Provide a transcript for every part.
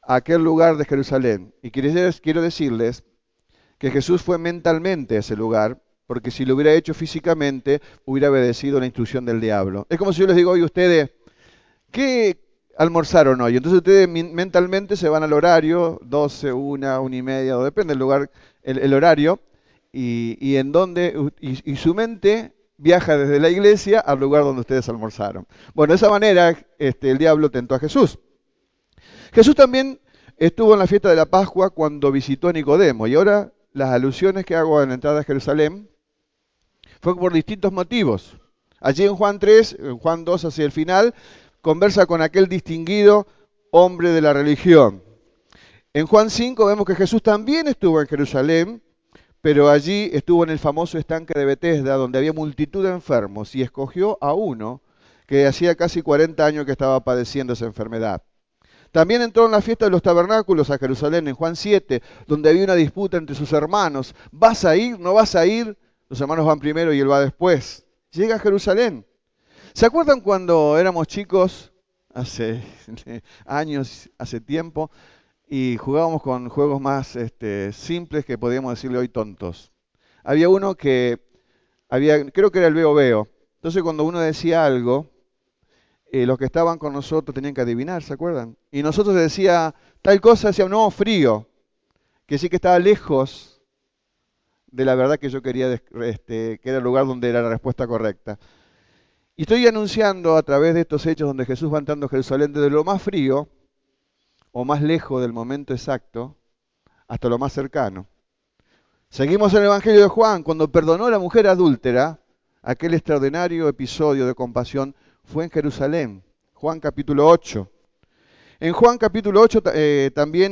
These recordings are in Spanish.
a aquel lugar de Jerusalén. Y quiero decirles que Jesús fue mentalmente a ese lugar, porque si lo hubiera hecho físicamente, hubiera obedecido la instrucción del diablo. Es como si yo les digo hoy a ustedes, ¿qué almorzaron hoy? Entonces ustedes mentalmente se van al horario, 12, 1, 1:30, o depende del lugar, el horario, y en donde, y su mente viaja desde la iglesia al lugar donde ustedes almorzaron. Bueno, de esa manera el diablo tentó a Jesús. Jesús también estuvo en la fiesta de la Pascua cuando visitó a Nicodemo, y ahora las alusiones que hago en la entrada a Jerusalén fue por distintos motivos. Allí en Juan 3, en Juan 2 hacia el final, conversa con aquel distinguido hombre de la religión. En Juan 5 vemos que Jesús también estuvo en Jerusalén, pero allí estuvo en el famoso estanque de Betesda, donde había multitud de enfermos, y escogió a uno que hacía casi 40 años que estaba padeciendo esa enfermedad. También entró en la fiesta de los tabernáculos a Jerusalén, en Juan 7, donde había una disputa entre sus hermanos. ¿Vas a ir? ¿No vas a ir? Los hermanos van primero y él va después. Llega a Jerusalén. ¿Se acuerdan cuando éramos chicos, hace años, hace tiempo, y jugábamos con juegos más simples que podíamos decirle hoy tontos? Había uno que creo que era el veo veo. Entonces cuando uno decía algo, los que estaban con nosotros tenían que adivinar, ¿se acuerdan? Y nosotros decía tal cosa, decía, no, frío, que sí que estaba lejos de la verdad que yo quería, que era el lugar donde era la respuesta correcta. Y estoy anunciando a través de estos hechos donde Jesús va entrando a Jerusalén desde lo más frío o más lejos del momento exacto hasta lo más cercano. Seguimos en el Evangelio de Juan, cuando perdonó a la mujer adúltera, aquel extraordinario episodio de compasión fue en Jerusalén. Juan capítulo 8. En Juan capítulo 8 también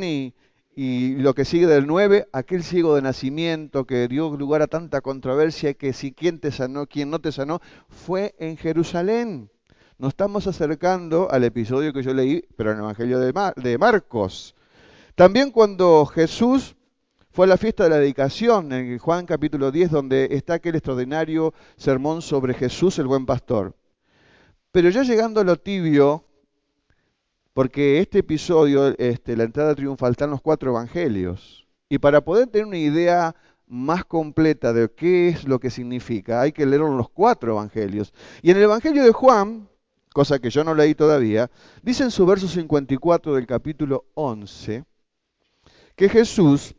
y lo que sigue del 9, aquel ciego de nacimiento que dio lugar a tanta controversia que si quién te sanó, quién no te sanó, fue en Jerusalén. Nos estamos acercando al episodio que yo leí, pero en el Evangelio de Marcos. También cuando Jesús fue a la fiesta de la dedicación, en Juan capítulo 10, donde está aquel extraordinario sermón sobre Jesús, el buen pastor. Pero ya llegando a lo tibio, porque este episodio, la entrada triunfal, está en los 4 evangelios. Y para poder tener una idea más completa de qué es lo que significa, hay que leer los 4 evangelios. Y en el Evangelio de Juan, cosa que yo no leí todavía, dice en su verso 54 del capítulo 11, que Jesús,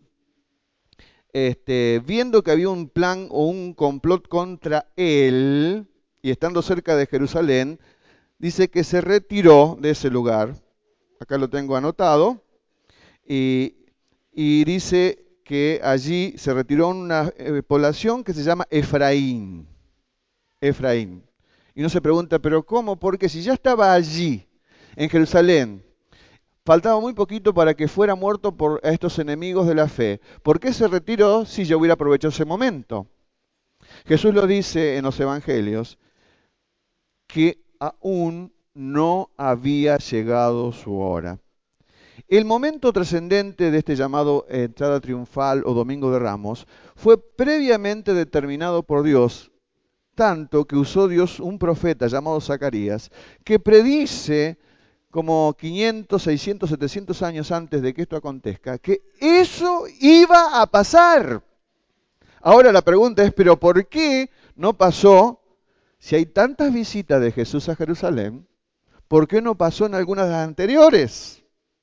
viendo que había un plan o un complot contra él, y estando cerca de Jerusalén, dice que se retiró de ese lugar. Acá lo tengo anotado, y, y dice que allí se retiró una población que se llama Efraín. Efraín. Y uno se pregunta, ¿pero cómo? Porque si ya estaba allí, en Jerusalén, faltaba muy poquito para que fuera muerto por estos enemigos de la fe. ¿Por qué se retiró si yo hubiera aprovechado ese momento? Jesús lo dice en los evangelios, que aún no había llegado su hora. El momento trascendente de este llamado entrada triunfal o Domingo de Ramos fue previamente determinado por Dios, tanto que usó Dios un profeta llamado Zacarías, que predice como 500, 600, 700 años antes de que esto acontezca, que eso iba a pasar. Ahora la pregunta es, ¿pero por qué no pasó? Si hay tantas visitas de Jesús a Jerusalén, ¿por qué no pasó en algunas de las anteriores?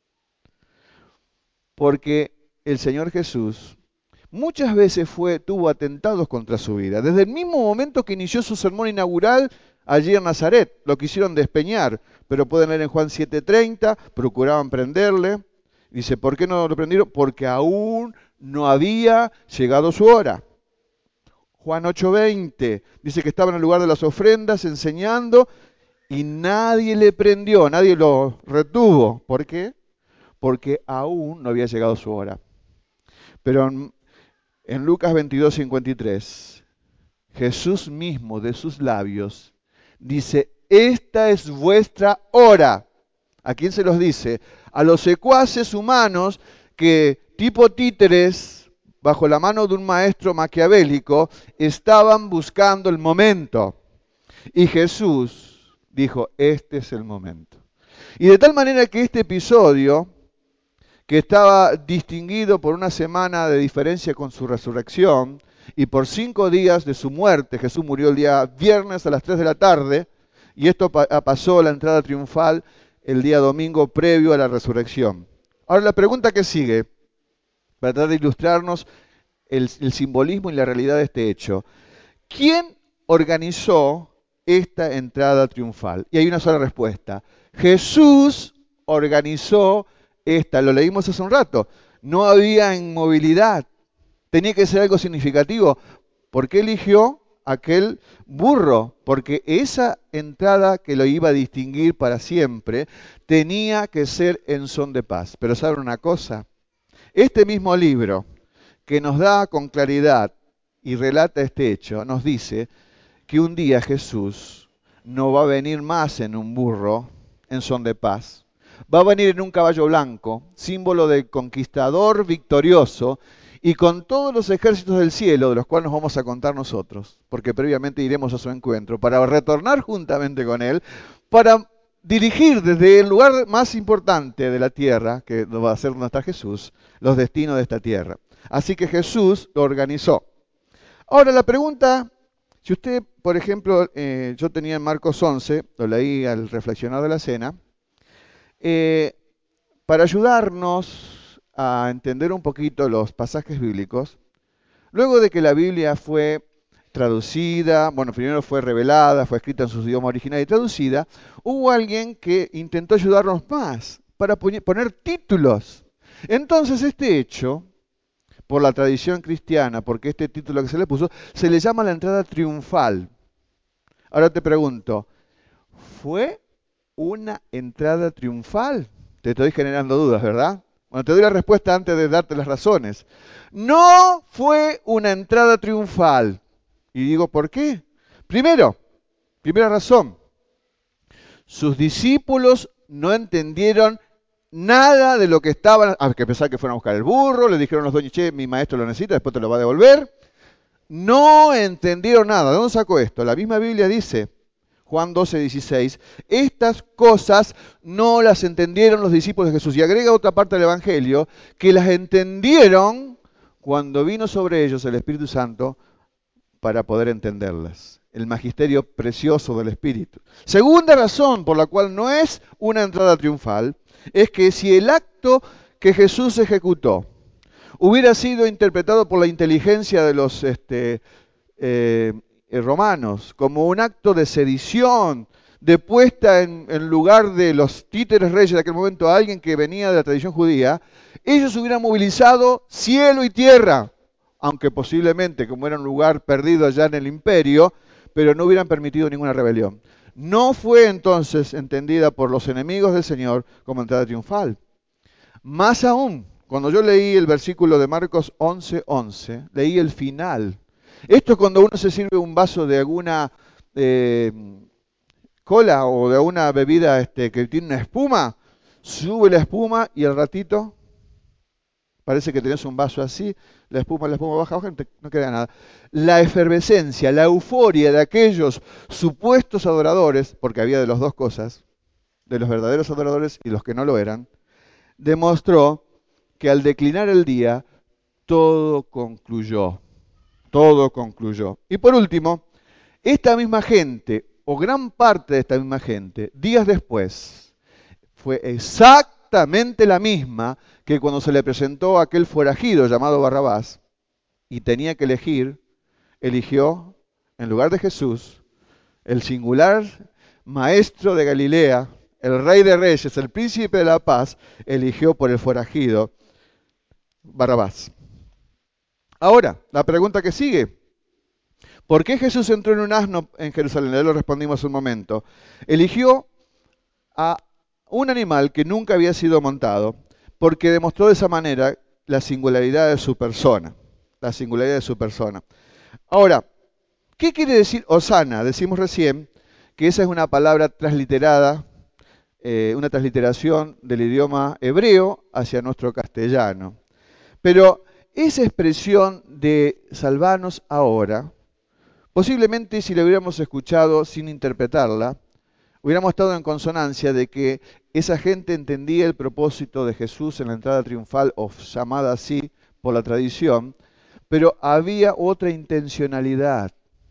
Porque el Señor Jesús muchas veces tuvo atentados contra su vida. Desde el mismo momento que inició su sermón inaugural allí en Nazaret, lo quisieron despeñar, pero pueden leer en Juan 7:30, procuraban prenderle. Dice, ¿por qué no lo prendieron? Porque aún no había llegado su hora. Juan 8:20 dice que estaba en el lugar de las ofrendas enseñando y nadie le prendió, nadie lo retuvo. ¿Por qué? Porque aún no había llegado su hora. Pero en Lucas 22:53, Jesús mismo de sus labios dice, esta es vuestra hora. ¿A quién se los dice? A los secuaces humanos que, tipo títeres, bajo la mano de un maestro maquiavélico, estaban buscando el momento. Y Jesús dijo, este es el momento. Y de tal manera que este episodio que estaba distinguido por una semana de diferencia con su resurrección y por 5 días de su muerte. Jesús murió el día viernes a las 3 de la tarde y esto pasó la entrada triunfal el día domingo previo a la resurrección. Ahora la pregunta que sigue, para tratar de ilustrarnos el simbolismo y la realidad de este hecho. ¿Quién organizó esta entrada triunfal? Y hay una sola respuesta. Jesús organizó esta. Lo leímos hace un rato. No había inmovilidad. Tenía que ser algo significativo. ¿Por qué eligió aquel burro? Porque esa entrada que lo iba a distinguir para siempre tenía que ser en son de paz. Pero ¿saben una cosa? Este mismo libro que nos da con claridad y relata este hecho, nos dice que un día Jesús no va a venir más en un burro en son de paz, va a venir en un caballo blanco, símbolo del conquistador victorioso, y con todos los ejércitos del cielo, de los cuales nos vamos a contar nosotros, porque previamente iremos a su encuentro, para retornar juntamente con él, para dirigir desde el lugar más importante de la tierra, que va a ser donde está Jesús, los destinos de esta tierra. Así que Jesús lo organizó. Ahora la pregunta, si usted, por ejemplo, yo tenía en Marcos 11, lo leí al reflexionar de la cena, eh, para ayudarnos a entender un poquito los pasajes bíblicos, luego de que la Biblia fue traducida, bueno, primero fue revelada, fue escrita en su idioma original y traducida, hubo alguien que intentó ayudarnos más para poner títulos. Entonces este hecho, por la tradición cristiana, porque este título que se le puso, se le llama la entrada triunfal. Ahora te pregunto, ¿fue una entrada triunfal? Te estoy generando dudas, ¿verdad? Bueno, te doy la respuesta antes de darte las razones. No fue una entrada triunfal. Y digo, ¿por qué? Primero, primera razón, sus discípulos no entendieron nada de lo que estaban, a que pensar que fueron a buscar el burro, le dijeron los dueños, che, mi maestro lo necesita, después te lo va a devolver. No entendieron nada. ¿De dónde sacó esto? La misma Biblia dice, Juan 12:16, estas cosas no las entendieron los discípulos de Jesús. Y agrega otra parte del Evangelio, que las entendieron cuando vino sobre ellos el Espíritu Santo para poder entenderlas. El magisterio precioso del Espíritu. Segunda razón por la cual no es una entrada triunfal, es que si el acto que Jesús ejecutó hubiera sido interpretado por la inteligencia de los romanos como un acto de sedición, de puesta en lugar de los títeres reyes de aquel momento a alguien que venía de la tradición judía, ellos hubieran movilizado cielo y tierra, aunque posiblemente, como era un lugar perdido allá en el imperio, pero no hubieran permitido ninguna rebelión. No fue entonces entendida por los enemigos del Señor como entrada triunfal. Más aún, cuando yo leí el versículo de Marcos 11:11, leí el final. Esto es cuando uno se sirve un vaso de alguna cola o de alguna bebida que tiene una espuma, sube la espuma y al ratito parece que tenés un vaso así, la espuma baja, baja, no queda nada. La efervescencia, la euforia de aquellos supuestos adoradores, porque había de las dos cosas, de los verdaderos adoradores y los que no lo eran, demostró que al declinar el día, todo concluyó. Todo concluyó. Y por último, esta misma gente, o gran parte de esta misma gente, días después, fue exactamente la misma que cuando se le presentó a aquel forajido llamado Barrabás y tenía que elegir, eligió en lugar de Jesús, el singular maestro de Galilea, el rey de reyes, el príncipe de la paz, eligió por el forajido Barrabás. Ahora, la pregunta que sigue, ¿por qué Jesús entró en un asno en Jerusalén? Ya lo respondimos hace un momento. Eligió a un animal que nunca había sido montado, porque demostró de esa manera la singularidad de su persona. La singularidad de su persona. Ahora, ¿qué quiere decir Hosana? Decimos recién que esa es una palabra transliterada, una transliteración del idioma hebreo hacia nuestro castellano. Pero esa expresión de salvanos ahora, posiblemente si la hubiéramos escuchado sin interpretarla, hubiéramos estado en consonancia de que esa gente entendía el propósito de Jesús en la entrada triunfal, o llamada así por la tradición, pero había otra intencionalidad.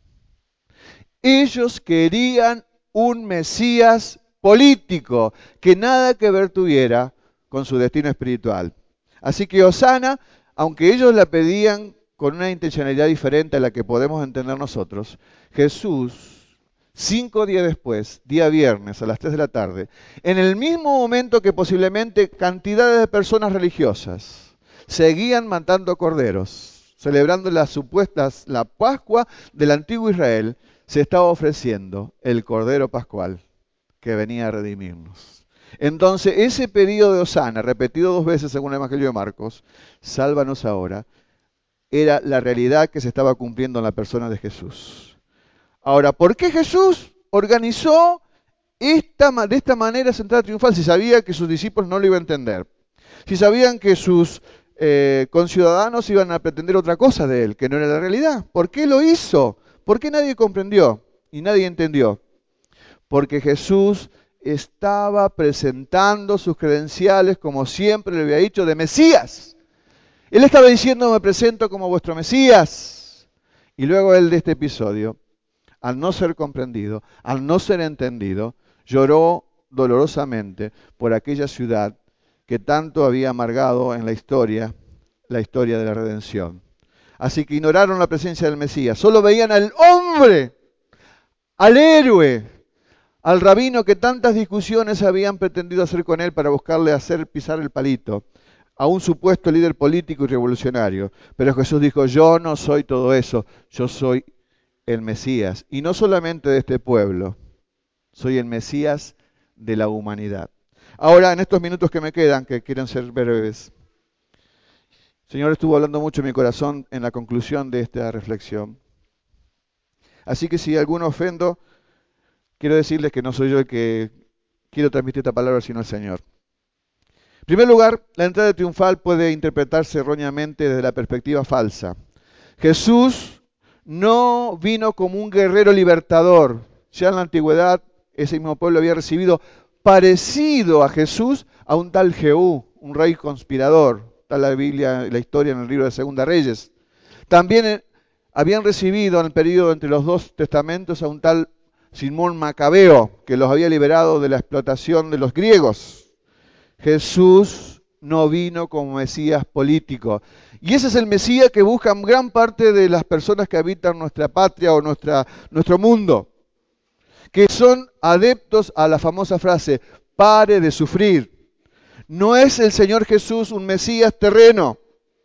Ellos querían un Mesías político que nada que ver tuviera con su destino espiritual. Así que Hosana, aunque ellos la pedían con una intencionalidad diferente a la que podemos entender nosotros, Jesús, 5 días después, día viernes a las 3 de la tarde, en el mismo momento que posiblemente cantidades de personas religiosas seguían matando corderos, celebrando la Pascua del antiguo Israel, se estaba ofreciendo el Cordero Pascual que venía a redimirnos. Entonces, ese pedido de Hosana, repetido 2 veces según el Evangelio de Marcos, sálvanos ahora, era la realidad que se estaba cumpliendo en la persona de Jesús. Ahora, ¿por qué Jesús organizó de esta manera esa entrada triunfal si sabía que sus discípulos no lo iban a entender? Si sabían que sus conciudadanos iban a pretender otra cosa de él, que no era la realidad. ¿Por qué lo hizo? ¿Por qué nadie comprendió y nadie entendió? Porque Jesús estaba presentando sus credenciales, como siempre le había dicho, de Mesías. Él estaba diciendo, me presento como vuestro Mesías. Y luego él de este episodio, al no ser comprendido, al no ser entendido, lloró dolorosamente por aquella ciudad que tanto había amargado en la historia de la redención. Así que ignoraron la presencia del Mesías, solo veían al hombre, al héroe, al rabino que tantas discusiones habían pretendido hacer con él para buscarle hacer pisar el palito, a un supuesto líder político y revolucionario. Pero Jesús dijo, yo no soy todo eso, yo soy el Mesías. Y no solamente de este pueblo, soy el Mesías de la humanidad. Ahora, en estos minutos que me quedan, que quieren ser breves, el Señor estuvo hablando mucho en mi corazón en la conclusión de esta reflexión. Así que si alguno ofendo, quiero decirles que no soy yo el que quiero transmitir esta palabra, sino el Señor. En primer lugar, la entrada triunfal puede interpretarse erróneamente desde la perspectiva falsa. Jesús no vino como un guerrero libertador. Ya en la antigüedad, ese mismo pueblo había recibido parecido a Jesús a un tal Jehú, un rey conspirador. Está la Biblia, la historia en el libro de Segunda Reyes. También habían recibido en el periodo entre los dos testamentos a un tal Simón Macabeo, que los había liberado de la explotación de los griegos. Jesús no vino como Mesías político. Y ese es el Mesías que buscan gran parte de las personas que habitan nuestra patria o nuestro mundo, que son adeptos a la famosa frase, pare de sufrir. No es el Señor Jesús un Mesías terreno.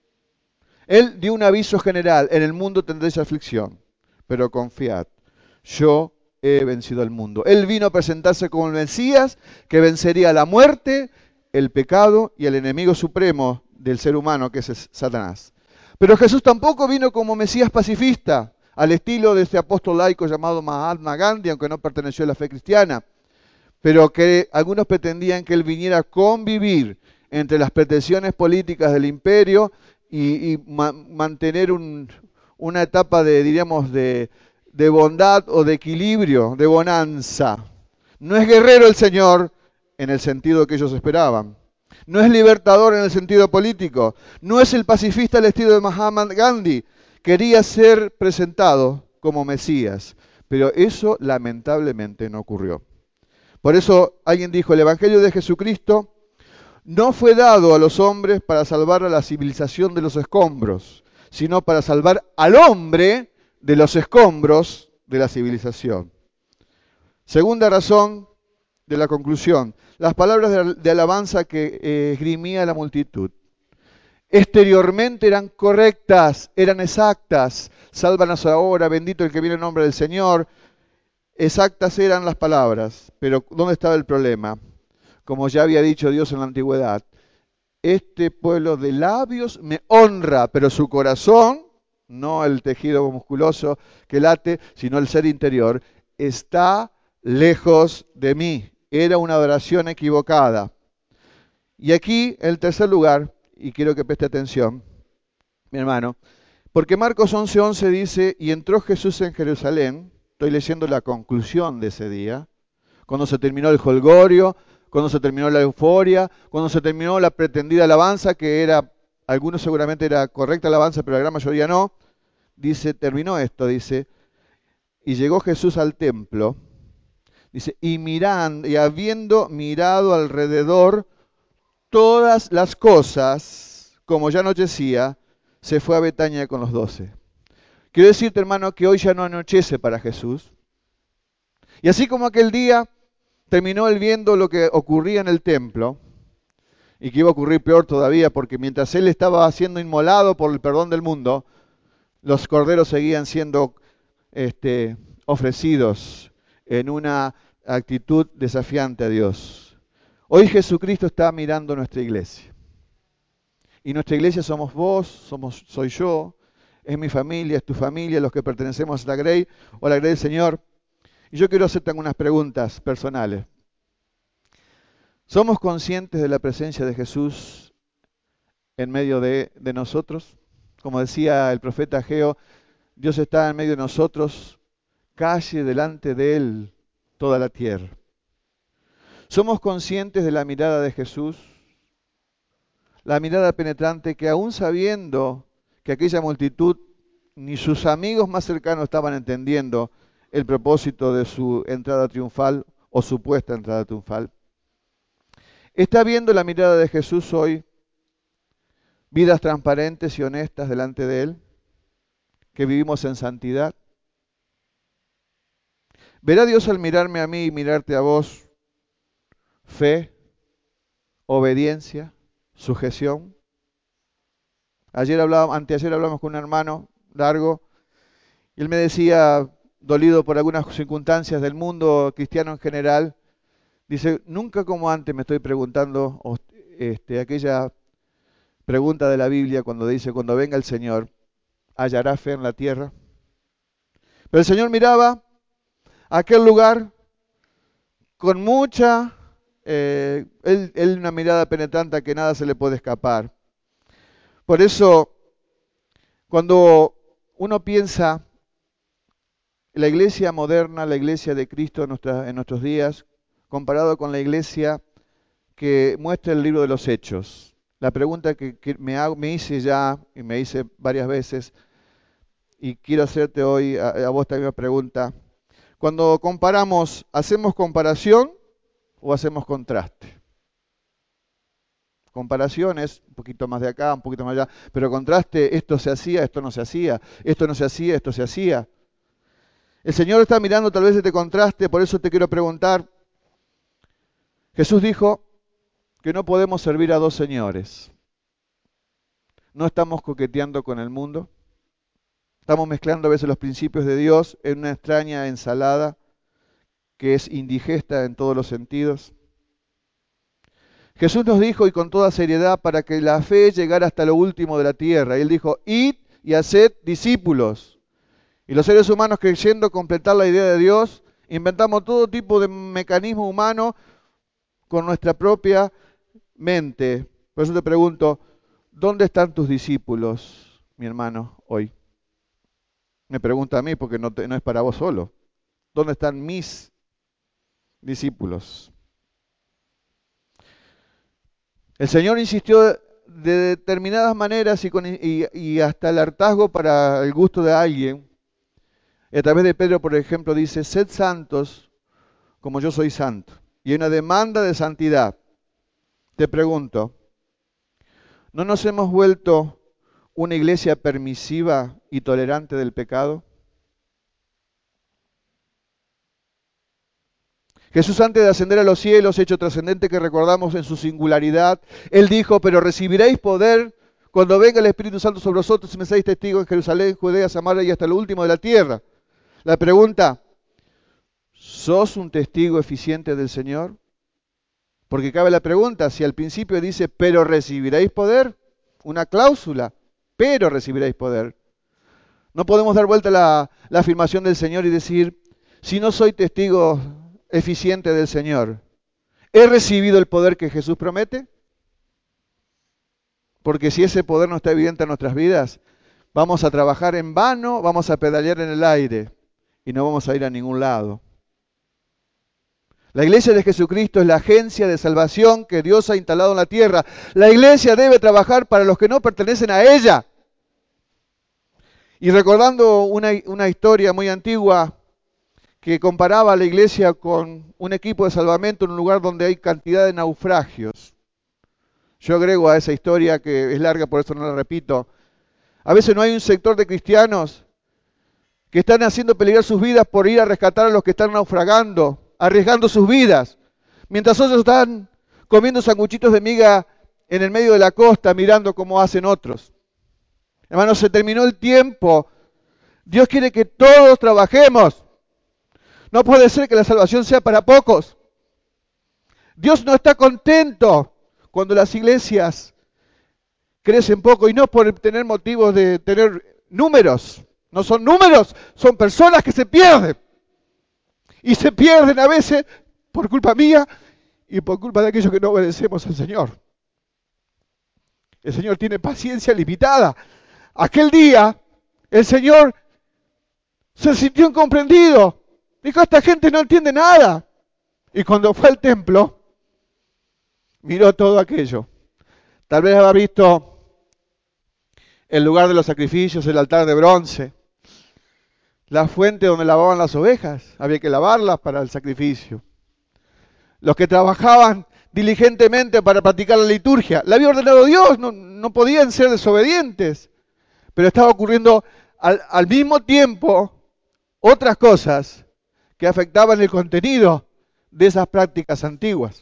Él dio un aviso general, en el mundo tendréis aflicción, pero confiad, yo he vencido al mundo. Él vino a presentarse como el Mesías que vencería la muerte, el pecado y el enemigo supremo del ser humano, que es Satanás. Pero Jesús tampoco vino como Mesías pacifista, al estilo de este apóstol laico llamado Mahatma Gandhi, aunque no perteneció a la fe cristiana, pero que algunos pretendían que él viniera a convivir entre las pretensiones políticas del imperio y mantener una etapa de, diríamos, de bondad o de equilibrio, de bonanza. No es guerrero el Señor en el sentido que ellos esperaban. No es libertador en el sentido político. No es el pacifista al estilo de Mahatma Gandhi. Quería ser presentado como Mesías, pero eso lamentablemente no ocurrió. Por eso alguien dijo, el Evangelio de Jesucristo no fue dado a los hombres para salvar a la civilización de los escombros, sino para salvar al hombre de los escombros de la civilización. Segunda razón de la conclusión, las palabras de alabanza que esgrimía la multitud. Exteriormente eran correctas, eran exactas. Sálvanos ahora, bendito el que viene en nombre del Señor. Exactas eran las palabras, pero ¿dónde estaba el problema? Como ya había dicho Dios en la antigüedad, este pueblo de labios me honra, pero su corazón, no el tejido musculoso que late, sino el ser interior, está lejos de mí. Era una adoración equivocada. Y aquí, en tercer lugar, y quiero que preste atención, mi hermano, porque Marcos 11:11 dice, y entró Jesús en Jerusalén, estoy leyendo la conclusión de ese día, cuando se terminó el jolgorio, cuando se terminó la euforia, cuando se terminó la pretendida alabanza, que era, algunos seguramente era correcta alabanza, pero la gran mayoría no. Dice, terminó esto, dice, y llegó Jesús al templo, dice, y habiendo mirado alrededor todas las cosas, como ya anochecía, se fue a Betania con los 12. Quiero decirte, hermano, que hoy ya no anochece para Jesús. Y así como aquel día terminó él viendo lo que ocurría en el templo, y que iba a ocurrir peor todavía, porque mientras él estaba siendo inmolado por el perdón del mundo, los corderos seguían siendo ofrecidos en una actitud desafiante a Dios. Hoy Jesucristo está mirando nuestra iglesia. Y nuestra iglesia somos vos, soy yo, es mi familia, es tu familia, los que pertenecemos a la Grey o a la Grey del Señor. Y yo quiero hacerte algunas preguntas personales. ¿Somos conscientes de la presencia de Jesús en medio de nosotros? Como decía el profeta Ageo, Dios está en medio de nosotros, calle delante de Él toda la tierra. ¿Somos conscientes de la mirada de Jesús? La mirada penetrante que aún sabiendo que aquella multitud ni sus amigos más cercanos estaban entendiendo el propósito de su entrada triunfal o supuesta entrada triunfal. ¿Está viendo la mirada de Jesús hoy vidas transparentes y honestas delante de Él? ¿Que vivimos en santidad? ¿Verá Dios al mirarme a mí y mirarte a vos fe, obediencia, sujeción? Anteayer hablamos con un hermano largo y él me decía, dolido por algunas circunstancias del mundo cristiano en general, dice, nunca como antes me estoy preguntando aquella pregunta de la Biblia cuando dice, cuando venga el Señor, ¿hallará fe en la tierra? Pero el Señor miraba aquel lugar con mucha, él una mirada penetrante a que nada se le puede escapar. Por eso, cuando uno piensa en la iglesia moderna, la iglesia de Cristo en nuestros días, comparado con la iglesia que muestra el libro de los Hechos, la pregunta que me hice ya y me hice varias veces, y quiero hacerte hoy a vos también la pregunta, cuando comparamos, ¿hacemos comparación o hacemos contraste? Comparación es un poquito más de acá, un poquito más allá, pero contraste, esto se hacía, esto no se hacía, esto no se hacía, esto se hacía. El Señor está mirando tal vez este contraste, por eso te quiero preguntar, Jesús dijo que no podemos servir a dos señores. ¿No estamos coqueteando con el mundo? ¿Estamos mezclando a veces los principios de Dios en una extraña ensalada que es indigesta en todos los sentidos? Jesús nos dijo, y con toda seriedad, para que la fe llegara hasta lo último de la tierra. Y Él dijo, id y haced discípulos. Y los seres humanos, creyendo completar la idea de Dios, inventamos todo tipo de mecanismo humano con nuestra propia mente. Por eso te pregunto, ¿dónde están tus discípulos, mi hermano, hoy? Me pregunta a mí porque no es para vos solo. ¿Dónde están mis discípulos? El Señor insistió de determinadas maneras y hasta el hartazgo para el gusto de alguien. Y a través de Pedro, por ejemplo, dice, sed santos como yo soy santo. Y hay una demanda de santidad. Te pregunto, ¿no nos hemos vuelto una iglesia permisiva y tolerante del pecado? Jesús, antes de ascender a los cielos, hecho trascendente que recordamos en su singularidad, Él dijo, pero recibiréis poder cuando venga el Espíritu Santo sobre vosotros y me seáis testigos en Jerusalén, Judea, Samaria y hasta lo último de la tierra. La pregunta, ¿sos un testigo eficiente del Señor? Porque cabe la pregunta, si al principio dice, pero recibiréis poder, una cláusula, pero recibiréis poder. No podemos dar vuelta a la afirmación del Señor y decir, si no soy testigo eficiente del Señor, ¿he recibido el poder que Jesús promete? Porque si ese poder no está evidente en nuestras vidas, vamos a trabajar en vano, vamos a pedalear en el aire y no vamos a ir a ningún lado. La iglesia de Jesucristo es la agencia de salvación que Dios ha instalado en la tierra. La iglesia debe trabajar para los que no pertenecen a ella. Y recordando una historia muy antigua que comparaba a la iglesia con un equipo de salvamento en un lugar donde hay cantidad de naufragios. Yo agrego a esa historia, que es larga, por eso no la repito. A veces no hay un sector de cristianos que están haciendo peligrar sus vidas por ir a rescatar a los que están naufragando, arriesgando sus vidas, mientras otros están comiendo sanguchitos de miga en el medio de la costa, mirando cómo hacen otros. Hermanos, se terminó el tiempo. Dios quiere que todos trabajemos. No puede ser que la salvación sea para pocos. Dios no está contento cuando las iglesias crecen poco, y no por tener motivos de tener números. No son números, son personas que se pierden. Y se pierden a veces por culpa mía y por culpa de aquellos que no obedecemos al Señor. El Señor tiene paciencia limitada. Aquel día el Señor se sintió incomprendido. Dijo, esta gente no entiende nada. Y cuando fue al templo, miró todo aquello. Tal vez habrá visto el lugar de los sacrificios, el altar de bronce, la fuente donde lavaban las ovejas. Había que lavarlas para el sacrificio. Los que trabajaban diligentemente para practicar la liturgia. La había ordenado Dios, no podían ser desobedientes. Pero estaba ocurriendo al mismo tiempo otras cosas que afectaban el contenido de esas prácticas antiguas.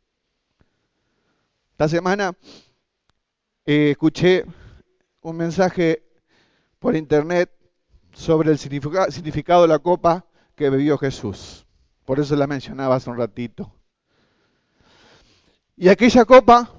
Esta semana escuché un mensaje por internet sobre el significado de la copa que bebió Jesús. Por eso la mencionaba hace un ratito. Y aquella copa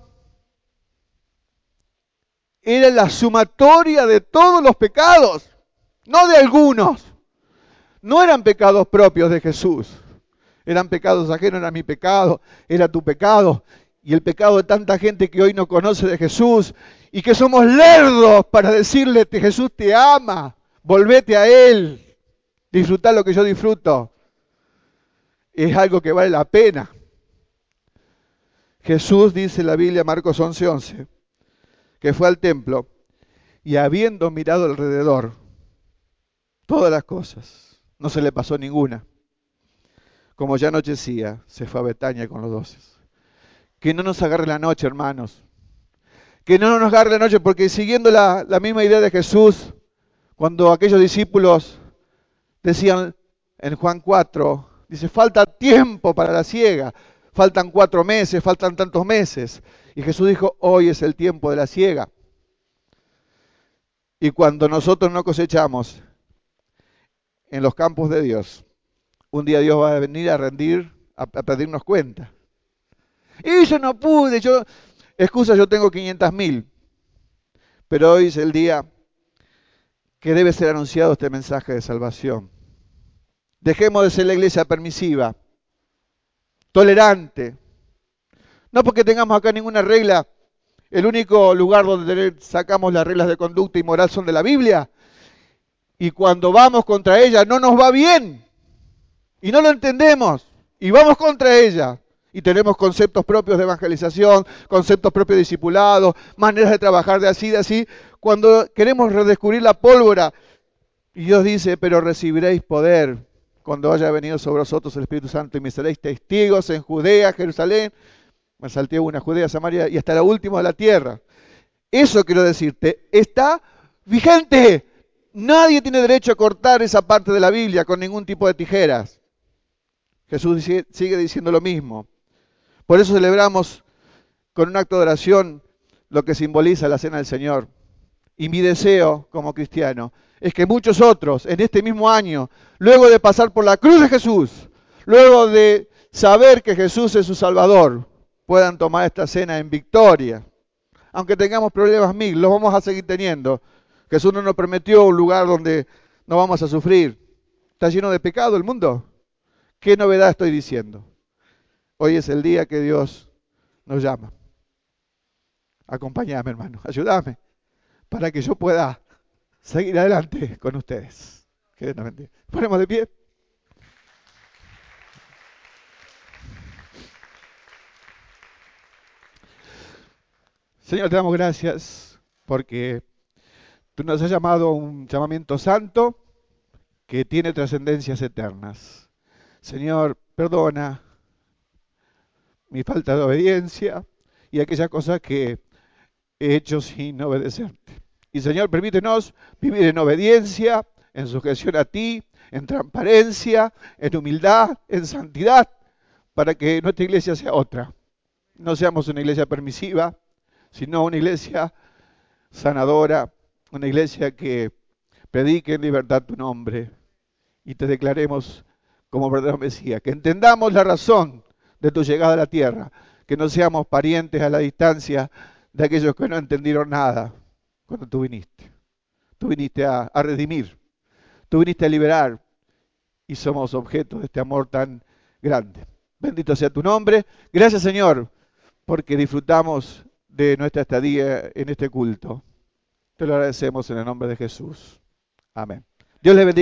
era la sumatoria de todos los pecados, no de algunos. No eran pecados propios de Jesús, eran pecados ajenos, era mi pecado, era tu pecado, y el pecado de tanta gente que hoy no conoce de Jesús, y que somos lerdos para decirle que Jesús te ama, volvete a Él, disfrutar lo que yo disfruto. Es algo que vale la pena. Jesús, dice la Biblia, Marcos 11:11, que fue al templo y habiendo mirado alrededor todas las cosas, no se le pasó ninguna. Como ya anochecía, se fue a Betania con los 12. Que no nos agarre la noche, hermanos. Que no nos agarre la noche, porque siguiendo la misma idea de Jesús, cuando aquellos discípulos decían en Juan 4, dice, falta tiempo para la siega, faltan 4 meses, faltan tantos meses. Y Jesús dijo, hoy es el tiempo de la siega. Y cuando nosotros no cosechamos en los campos de Dios, un día Dios va a venir a rendir, a pedirnos cuenta. Y yo no pude, yo tengo 500.000. Pero hoy es el día que debe ser anunciado este mensaje de salvación. Dejemos de ser la iglesia permisiva, tolerante. No porque tengamos acá ninguna regla, el único lugar donde sacamos las reglas de conducta y moral son de la Biblia. Y cuando vamos contra ella no nos va bien. Y no lo entendemos. Y vamos contra ella. Y tenemos conceptos propios de evangelización, conceptos propios de discipulado, maneras de trabajar de así. Cuando queremos redescubrir la pólvora, y Dios dice, pero recibiréis poder cuando haya venido sobre vosotros el Espíritu Santo y me seréis testigos en Judea, Jerusalén, me salté una Judea, Samaria y hasta la última de la tierra. Eso quiero decirte, está vigente. Nadie tiene derecho a cortar esa parte de la Biblia con ningún tipo de tijeras. Jesús sigue diciendo lo mismo. Por eso celebramos con un acto de oración lo que simboliza la cena del Señor. Y mi deseo como cristiano es que muchos otros en este mismo año, luego de pasar por la cruz de Jesús, luego de saber que Jesús es su Salvador, puedan tomar esta cena en victoria. Aunque tengamos problemas mil, los vamos a seguir teniendo. Jesús no nos prometió un lugar donde no vamos a sufrir. ¿Está lleno de pecado el mundo? ¿Qué novedad estoy diciendo? Hoy es el día que Dios nos llama. Acompáñame, hermano, ayúdame para que yo pueda seguir adelante con ustedes. Que Dios nos bendiga. Ponemos de pie. Señor, te damos gracias porque tú nos has llamado a un llamamiento santo que tiene trascendencias eternas. Señor, perdona mi falta de obediencia y aquellas cosas que he hecho sin obedecerte. Y Señor, permítenos vivir en obediencia, en sujeción a ti, en transparencia, en humildad, en santidad, para que nuestra iglesia sea otra. No seamos una iglesia permisiva, sino una iglesia sanadora, una iglesia que predique en libertad tu nombre y te declaremos como verdadero Mesías, que entendamos la razón de tu llegada a la tierra, que no seamos parientes a la distancia de aquellos que no entendieron nada cuando tú viniste. Tú viniste a redimir, tú viniste a liberar y somos objeto de este amor tan grande. Bendito sea tu nombre. Gracias, Señor, porque disfrutamos de nuestra estadía en este culto. Te lo agradecemos en el nombre de Jesús. Amén. Dios les bendiga.